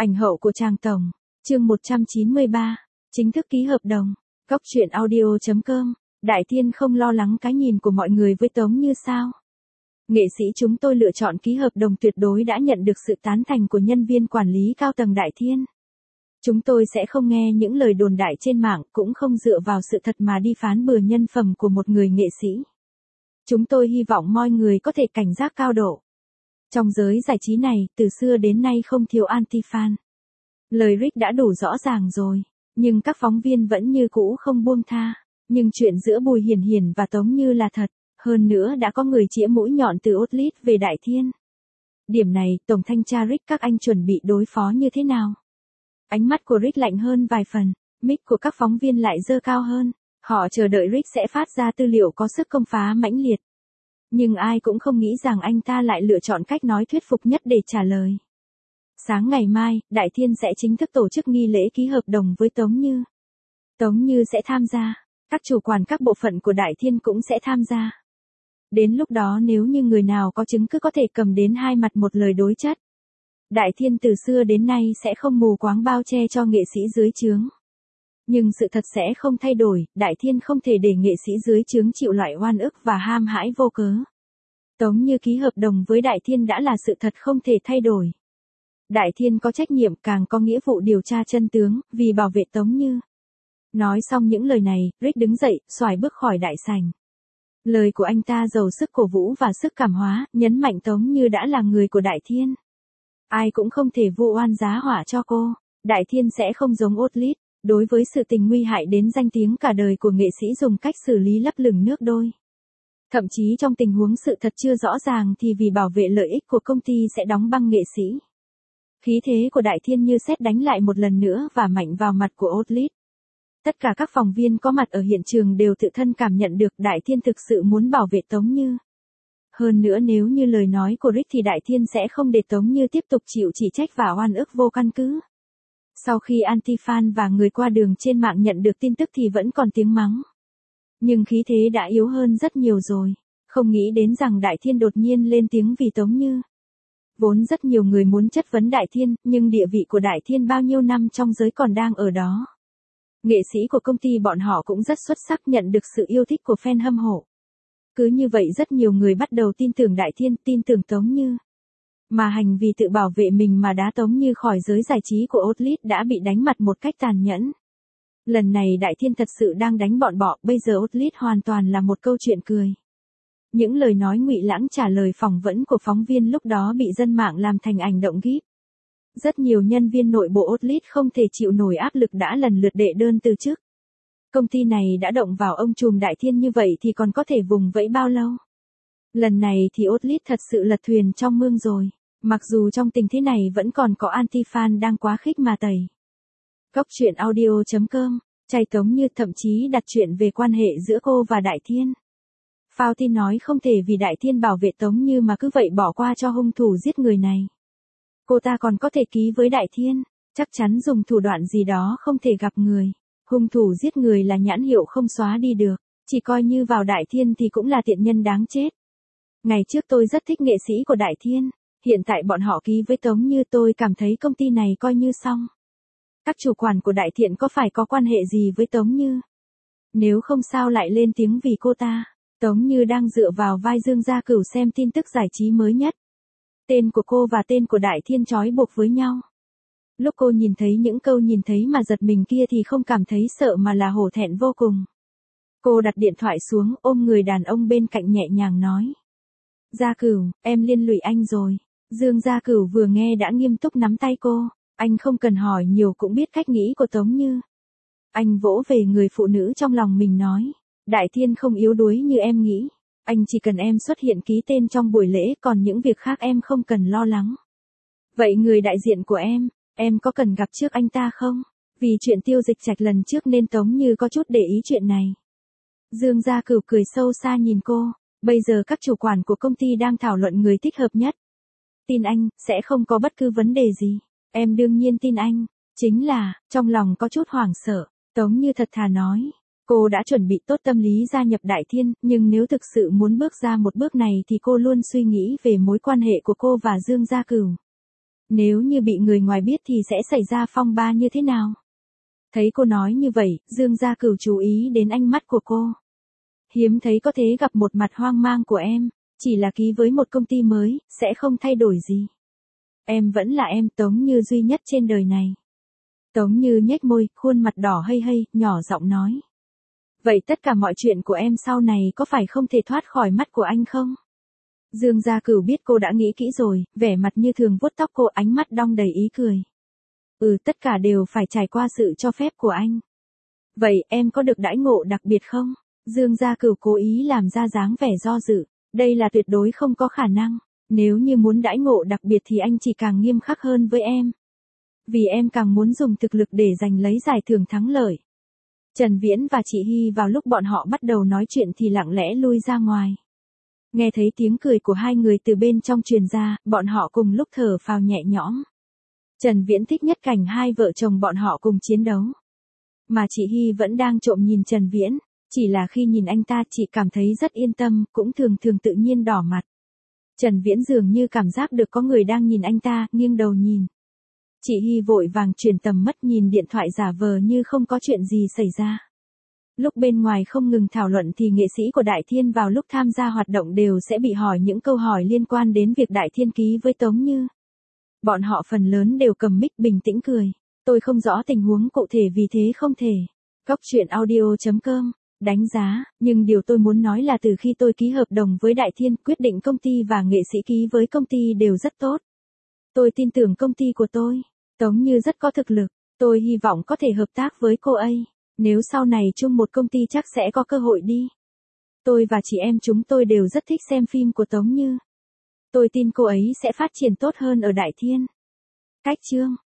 Ảnh hậu của Trang Tổng. Chương 193. Chính thức ký hợp đồng. Góc truyện audio.com. Đại Thiên không lo lắng cái nhìn của mọi người với Tống Như sao? Nghệ sĩ chúng tôi lựa chọn ký hợp đồng tuyệt đối đã nhận được sự tán thành của nhân viên quản lý cao tầng Đại Thiên. Chúng tôi sẽ không nghe những lời đồn đại trên mạng, cũng không dựa vào sự thật mà đi phán bừa nhân phẩm của một người nghệ sĩ. Chúng tôi hy vọng mọi người có thể cảnh giác cao độ. Trong giới giải trí này, từ xưa đến nay không thiếu anti-fan. Lời Rick đã đủ rõ ràng rồi, nhưng các phóng viên vẫn như cũ không buông tha. Nhưng chuyện giữa Bùi Hiển Hiển và Tống Như là thật, hơn nữa đã có người chĩa mũi nhọn từ Outlet về Đại Thiên. Điểm này, Tổng thanh tra Rick các anh chuẩn bị đối phó như thế nào? Ánh mắt của Rick lạnh hơn vài phần, mic của các phóng viên lại dơ cao hơn. Họ chờ đợi Rick sẽ phát ra tư liệu có sức công phá mãnh liệt. Nhưng ai cũng không nghĩ rằng anh ta lại lựa chọn cách nói thuyết phục nhất để trả lời. Sáng ngày mai, Đại Thiên sẽ chính thức tổ chức nghi lễ ký hợp đồng với Tống Như. Tống Như sẽ tham gia, các chủ quản các bộ phận của Đại Thiên cũng sẽ tham gia. Đến lúc đó nếu như người nào có chứng cứ có thể cầm đến hai mặt một lời đối chất. Đại Thiên từ xưa đến nay sẽ không mù quáng bao che cho nghệ sĩ dưới trướng. Nhưng sự thật sẽ không thay đổi, Đại Thiên không thể để nghệ sĩ dưới trướng chịu loại oan ức và ham hãi vô cớ. Tống Như ký hợp đồng với Đại Thiên đã là sự thật không thể thay đổi. Đại Thiên có trách nhiệm càng có nghĩa vụ điều tra chân tướng, vì bảo vệ Tống Như. Nói xong những lời này, Rick đứng dậy, xoài bước khỏi đại sảnh. Lời của anh ta giàu sức cổ vũ và sức cảm hóa, nhấn mạnh Tống Như đã là người của Đại Thiên. Ai cũng không thể vu oan giá họa cho cô. Đại Thiên sẽ không giống Outlet, đối với sự tình nguy hại đến danh tiếng cả đời của nghệ sĩ dùng cách xử lý lấp lửng nước đôi. Thậm chí trong tình huống sự thật chưa rõ ràng thì vì bảo vệ lợi ích của công ty sẽ đóng băng nghệ sĩ. Khí thế của Đại Thiên như sét đánh lại một lần nữa và mạnh vào mặt của Outlet. Tất cả các phóng viên có mặt ở hiện trường đều tự thân cảm nhận được Đại Thiên thực sự muốn bảo vệ Tống Như. Hơn nữa nếu như lời nói của Rick thì Đại Thiên sẽ không để Tống Như tiếp tục chịu chỉ trách và oan ức vô căn cứ. Sau khi anti-fan và người qua đường trên mạng nhận được tin tức thì vẫn còn tiếng mắng. Nhưng khí thế đã yếu hơn rất nhiều rồi. Không nghĩ đến rằng Đại Thiên đột nhiên lên tiếng vì Tống Như. Vốn rất nhiều người muốn chất vấn Đại Thiên, nhưng địa vị của Đại Thiên bao nhiêu năm trong giới còn đang ở đó. Nghệ sĩ của công ty bọn họ cũng rất xuất sắc, nhận được sự yêu thích của fan hâm mộ. Cứ như vậy rất nhiều người bắt đầu tin tưởng Đại Thiên, tin tưởng Tống Như. Mà hành vì tự bảo vệ mình mà đá Tống Như khỏi giới giải trí của Outlet đã bị đánh mặt một cách tàn nhẫn. Lần này Đại Thiên thật sự đang đánh bọn bọ, bây giờ Outlet hoàn toàn là một câu chuyện cười. Những lời nói ngụy lãng trả lời phỏng vấn của phóng viên lúc đó bị dân mạng làm thành ảnh động gíp. Rất nhiều nhân viên nội bộ Outlet không thể chịu nổi áp lực đã lần lượt đệ đơn từ chức. Công ty này đã động vào ông trùm Đại Thiên như vậy thì còn có thể vùng vẫy bao lâu? Lần này thì Outlet thật sự lật thuyền trong mương rồi. Mặc dù trong tình thế này vẫn còn có anti-fan đang quá khích mà tẩy. Góc truyện audio.com. Chay Tống Như thậm chí đặt chuyện về quan hệ giữa cô và Đại Thiên. Phao tin nói không thể vì Đại Thiên bảo vệ Tống Như mà cứ vậy bỏ qua cho hung thủ giết người này. Cô ta còn có thể ký với Đại Thiên, chắc chắn dùng thủ đoạn gì đó không thể gặp người. Hung thủ giết người là nhãn hiệu không xóa đi được, chỉ coi như vào Đại Thiên thì cũng là tiện nhân đáng chết. Ngày trước tôi rất thích nghệ sĩ của Đại Thiên, hiện tại bọn họ ký với Tống Như tôi cảm thấy công ty này coi như xong. Các chủ quản của Đại Thiên có phải có quan hệ gì với Tống Như? Nếu không sao lại lên tiếng vì cô ta. Tống Như đang dựa vào vai Dương Gia Cửu xem tin tức giải trí mới nhất. Tên của cô và tên của Đại Thiên trói buộc với nhau. Lúc cô nhìn thấy những câu nhìn thấy mà giật mình kia thì không cảm thấy sợ mà là hổ thẹn vô cùng. Cô đặt điện thoại xuống, ôm người đàn ông bên cạnh nhẹ nhàng nói. Gia Cửu, em liên lụy anh rồi. Dương Gia Cửu vừa nghe đã nghiêm túc nắm tay cô. Anh không cần hỏi nhiều cũng biết cách nghĩ của Tống Như. Anh vỗ về người phụ nữ trong lòng mình nói. Đại Thiên không yếu đuối như em nghĩ. Anh chỉ cần em xuất hiện ký tên trong buổi lễ, còn những việc khác em không cần lo lắng. Vậy người đại diện của em có cần gặp trước anh ta không? Vì chuyện Tiêu Dịch Trạch lần trước nên Tống Như có chút để ý chuyện này. Dương Gia Cửu cười sâu xa nhìn cô. Bây giờ các chủ quản của công ty đang thảo luận người thích hợp nhất. Tin anh, sẽ không có bất cứ vấn đề gì. Em đương nhiên tin anh. Chính là, trong lòng có chút hoảng sợ. Tống Như thật thà nói. Cô đã chuẩn bị tốt tâm lý gia nhập Đại Thiên, nhưng nếu thực sự muốn bước ra một bước này thì cô luôn suy nghĩ về mối quan hệ của cô và Dương Gia Cửu. Nếu như bị người ngoài biết thì sẽ xảy ra phong ba như thế nào? Thấy cô nói như vậy, Dương Gia Cửu chú ý đến ánh mắt của cô. Hiếm thấy có thể gặp một mặt hoang mang của em, chỉ là ký với một công ty mới, sẽ không thay đổi gì. Em vẫn là em, Tống Như duy nhất trên đời này. Tống Như nhếch môi, khuôn mặt đỏ hây hây, nhỏ giọng nói. Vậy tất cả mọi chuyện của em sau này có phải không thể thoát khỏi mắt của anh không? Dương Gia Cửu biết cô đã nghĩ kỹ rồi, vẻ mặt như thường vuốt tóc cô, ánh mắt đong đầy ý cười. Tất cả đều phải trải qua sự cho phép của anh. Vậy em có được đãi ngộ đặc biệt không? Dương Gia Cửu cố ý làm ra dáng vẻ do dự. Đây là tuyệt đối không có khả năng. Nếu như muốn đãi ngộ đặc biệt thì anh chỉ càng nghiêm khắc hơn với em. Vì em càng muốn dùng thực lực để giành lấy giải thưởng thắng lợi. Trần Viễn và chị Hy vào lúc bọn họ bắt đầu nói chuyện thì lặng lẽ lui ra ngoài. Nghe thấy tiếng cười của hai người từ bên trong truyền ra, bọn họ cùng lúc thở phào nhẹ nhõm. Trần Viễn thích nhất cảnh hai vợ chồng bọn họ cùng chiến đấu. Mà chị Hy vẫn đang trộm nhìn Trần Viễn, chỉ là khi nhìn anh ta chị cảm thấy rất yên tâm, cũng thường thường tự nhiên đỏ mặt. Trần Viễn dường như cảm giác được có người đang nhìn anh ta, nghiêng đầu nhìn. Chị Hy vội vàng chuyển tầm mắt nhìn điện thoại giả vờ như không có chuyện gì xảy ra. Lúc bên ngoài không ngừng thảo luận thì nghệ sĩ của Đại Thiên vào lúc tham gia hoạt động đều sẽ bị hỏi những câu hỏi liên quan đến việc Đại Thiên ký với Tống Như. Bọn họ phần lớn đều cầm mic bình tĩnh cười. Tôi không rõ tình huống cụ thể vì thế không thể. Cóc truyện audio.com đánh giá, nhưng điều tôi muốn nói là từ khi tôi ký hợp đồng với Đại Thiên, quyết định công ty và nghệ sĩ ký với công ty đều rất tốt. Tôi tin tưởng công ty của tôi. Tống Như rất có thực lực, tôi hy vọng có thể hợp tác với cô ấy. Nếu sau này chung một công ty chắc sẽ có cơ hội đi. Tôi và chị em chúng tôi đều rất thích xem phim của Tống Như. Tôi tin cô ấy sẽ phát triển tốt hơn ở Đại Thiên. Cách chương